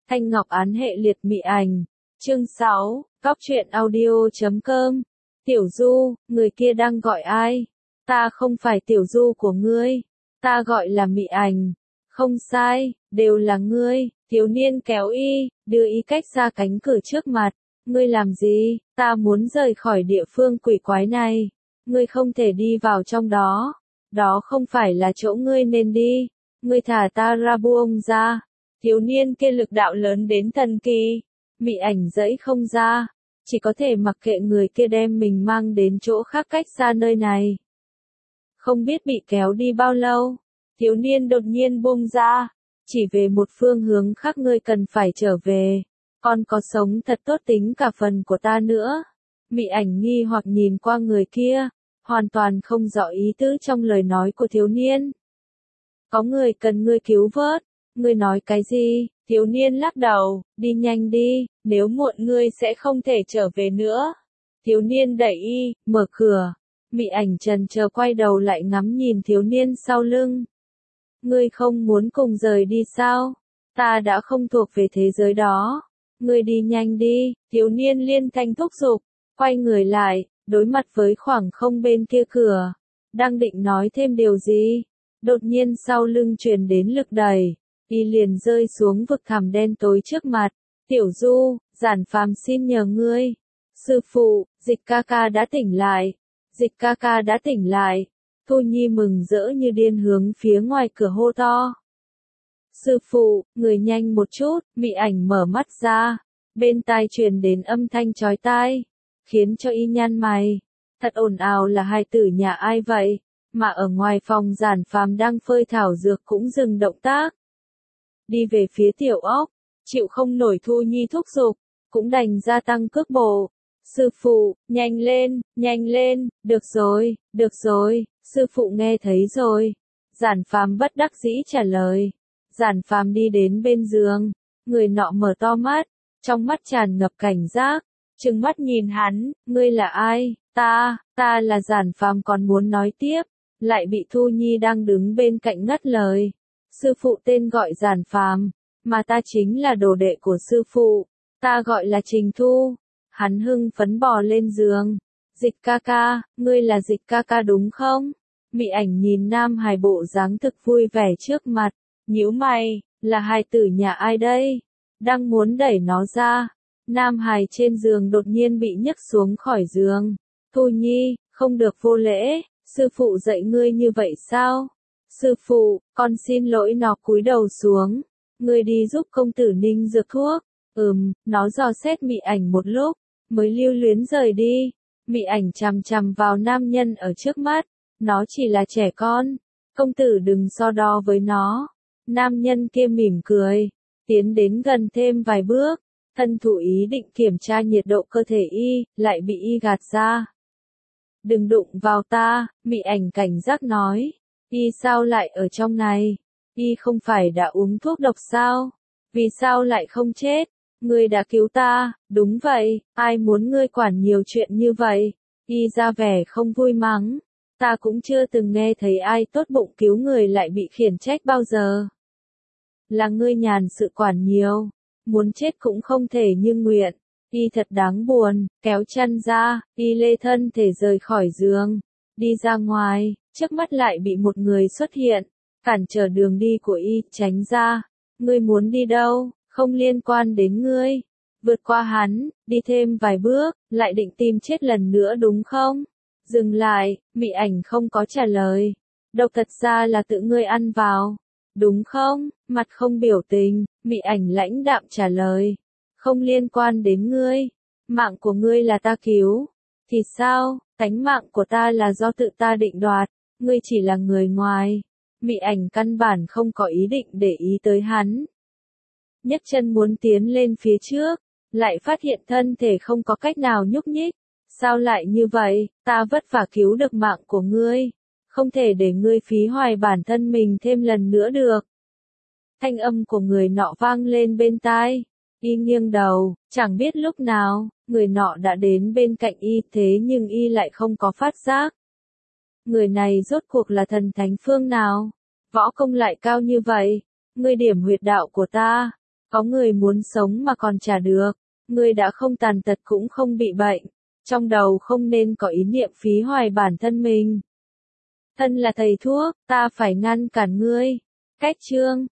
Thanh Ngọc án hệ liệt mị ảnh. Chương 6, Cóc truyện audio.com. Tiểu Du, người kia đang gọi ai? Ta không phải Tiểu Du của ngươi. Ta gọi là mị ảnh. Không sai, đều là ngươi. Thiếu niên kéo y, đưa y cách xa cánh cửa trước mặt. Ngươi làm gì? Ta muốn rời khỏi địa phương quỷ quái này. Ngươi không thể đi vào trong đó. Đó không phải là chỗ ngươi nên đi. Ngươi thả ta ra buông ra. Thiếu niên kia lực đạo lớn đến thần kỳ. Mị ảnh giãy không ra. Chỉ có thể mặc kệ người kia đem mình mang đến chỗ khác cách xa nơi này. Không biết bị kéo đi bao lâu. Thiếu niên đột nhiên buông ra. Chỉ về một phương hướng khác ngươi cần phải trở về. Còn có sống thật tốt tính cả phần của ta nữa. Mị ảnh nghi hoặc nhìn qua người kia. Hoàn toàn không rõ ý tứ trong lời nói của thiếu niên. Có người cần ngươi cứu vớt. Ngươi nói cái gì? Thiếu niên lắc đầu, đi nhanh đi, nếu muộn ngươi sẽ không thể trở về nữa. Thiếu niên đẩy y, mở cửa. Mị ảnh chần chờ quay đầu lại ngắm nhìn thiếu niên sau lưng. Ngươi không muốn cùng rời đi sao? Ta đã không thuộc về thế giới đó. Ngươi đi nhanh đi, thiếu niên liên thanh thúc giục, quay người lại, đối mặt với khoảng không bên kia cửa. Đang định nói thêm điều gì? Đột nhiên sau lưng truyền đến lực đẩy. Y liền rơi xuống vực thẳm đen tối trước mặt. Tiểu Du, Giản Phàm xin nhờ ngươi. Sư phụ, Dịch ca ca đã tỉnh lại. Dịch ca ca đã tỉnh lại. Thu Nhi mừng rỡ như điên hướng phía ngoài cửa hô to. Sư phụ, người nhanh một chút, mị ảnh mở mắt ra. Bên tai truyền đến âm thanh chói tai. Khiến cho y nhăn mày. Thật ồn ào là hài tử nhà ai vậy? Mà ở ngoài phòng Giản Phàm đang phơi thảo dược cũng dừng động tác. Đi về phía tiểu ốc, chịu không nổi Thu Nhi thúc giục, cũng đành gia tăng cước bộ. Sư phụ, nhanh lên, được rồi, sư phụ nghe thấy rồi. Giản Phàm bất đắc dĩ trả lời. Giản Phàm đi đến bên giường, người nọ mở to mắt, trong mắt tràn ngập cảnh giác, trừng mắt nhìn hắn, ngươi là ai? Ta là Giản Phàm còn muốn nói tiếp, lại bị Thu Nhi đang đứng bên cạnh ngắt lời. Sư phụ tên gọi Giản Phàm, mà ta chính là đồ đệ của sư phụ, ta gọi là Trình Thu. Hắn hưng phấn bò lên giường. Dịch ca ca, ngươi là Dịch ca ca đúng không? Mị ảnh nhìn nam hài bộ dáng thực vui vẻ trước mặt, nhíu mày, là hài tử nhà ai đây? Đang muốn đẩy nó ra, nam hài trên giường đột nhiên bị nhấc xuống khỏi giường. Thu Nhi, không được vô lễ, sư phụ dạy ngươi như vậy sao? Sư phụ, con xin lỗi. Nó cúi đầu xuống. Ngươi đi giúp công tử ninh dược thuốc. Nó dò xét mị ảnh một lúc, mới lưu luyến rời đi. Mị ảnh chằm chằm vào nam nhân ở trước mắt. Nó chỉ là trẻ con. Công tử đừng so đo với nó. Nam nhân kia mỉm cười. Tiến đến gần thêm vài bước. Thân thủ ý định kiểm tra nhiệt độ cơ thể y, lại bị y gạt ra. Đừng đụng vào ta, mị ảnh cảnh giác nói. Y sao lại ở trong này? Y không phải đã uống thuốc độc sao? Vì sao lại không chết? Ngươi đã cứu ta, đúng vậy, ai muốn ngươi quản nhiều chuyện như vậy? Y ra vẻ không vui mắng. Ta cũng chưa từng nghe thấy ai tốt bụng cứu người lại bị khiển trách bao giờ. Là ngươi nhàn sự quản nhiều, muốn chết cũng không thể như nguyện. Y thật đáng buồn, kéo chăn ra, y lê thân thể rời khỏi giường, đi ra ngoài. Trước mắt lại bị một người xuất hiện, cản trở đường đi của y, tránh ra. Ngươi muốn đi đâu, không liên quan đến ngươi. Vượt qua hắn, đi thêm vài bước, lại định tìm chết lần nữa đúng không? Dừng lại, mị ảnh không có trả lời. Độc thật ra là tự ngươi ăn vào, đúng không? Mặt không biểu tình, mị ảnh lãnh đạm trả lời. Không liên quan đến ngươi, mạng của ngươi là ta cứu. Thì sao, tánh mạng của ta là do tự ta định đoạt. Ngươi chỉ là người ngoài. Mị ảnh căn bản không có ý định để ý tới hắn. Nhấc chân muốn tiến lên phía trước, lại phát hiện thân thể không có cách nào nhúc nhích. Sao lại như vậy? Ta vất vả cứu được mạng của ngươi, không thể để ngươi phí hoài bản thân mình thêm lần nữa được. Thanh âm của người nọ vang lên bên tai. Y nghiêng đầu, chẳng biết lúc nào, người nọ đã đến bên cạnh y, thế nhưng y lại không có phát giác. Người này rốt cuộc là thần thánh phương nào? Võ công lại cao như vậy? Ngươi điểm huyệt đạo của ta. Có người muốn sống mà còn chả được. Ngươi đã không tàn tật cũng không bị bệnh. Trong đầu không nên có ý niệm phí hoài bản thân mình. Thân là thầy thuốc, ta phải ngăn cản ngươi. Cách chương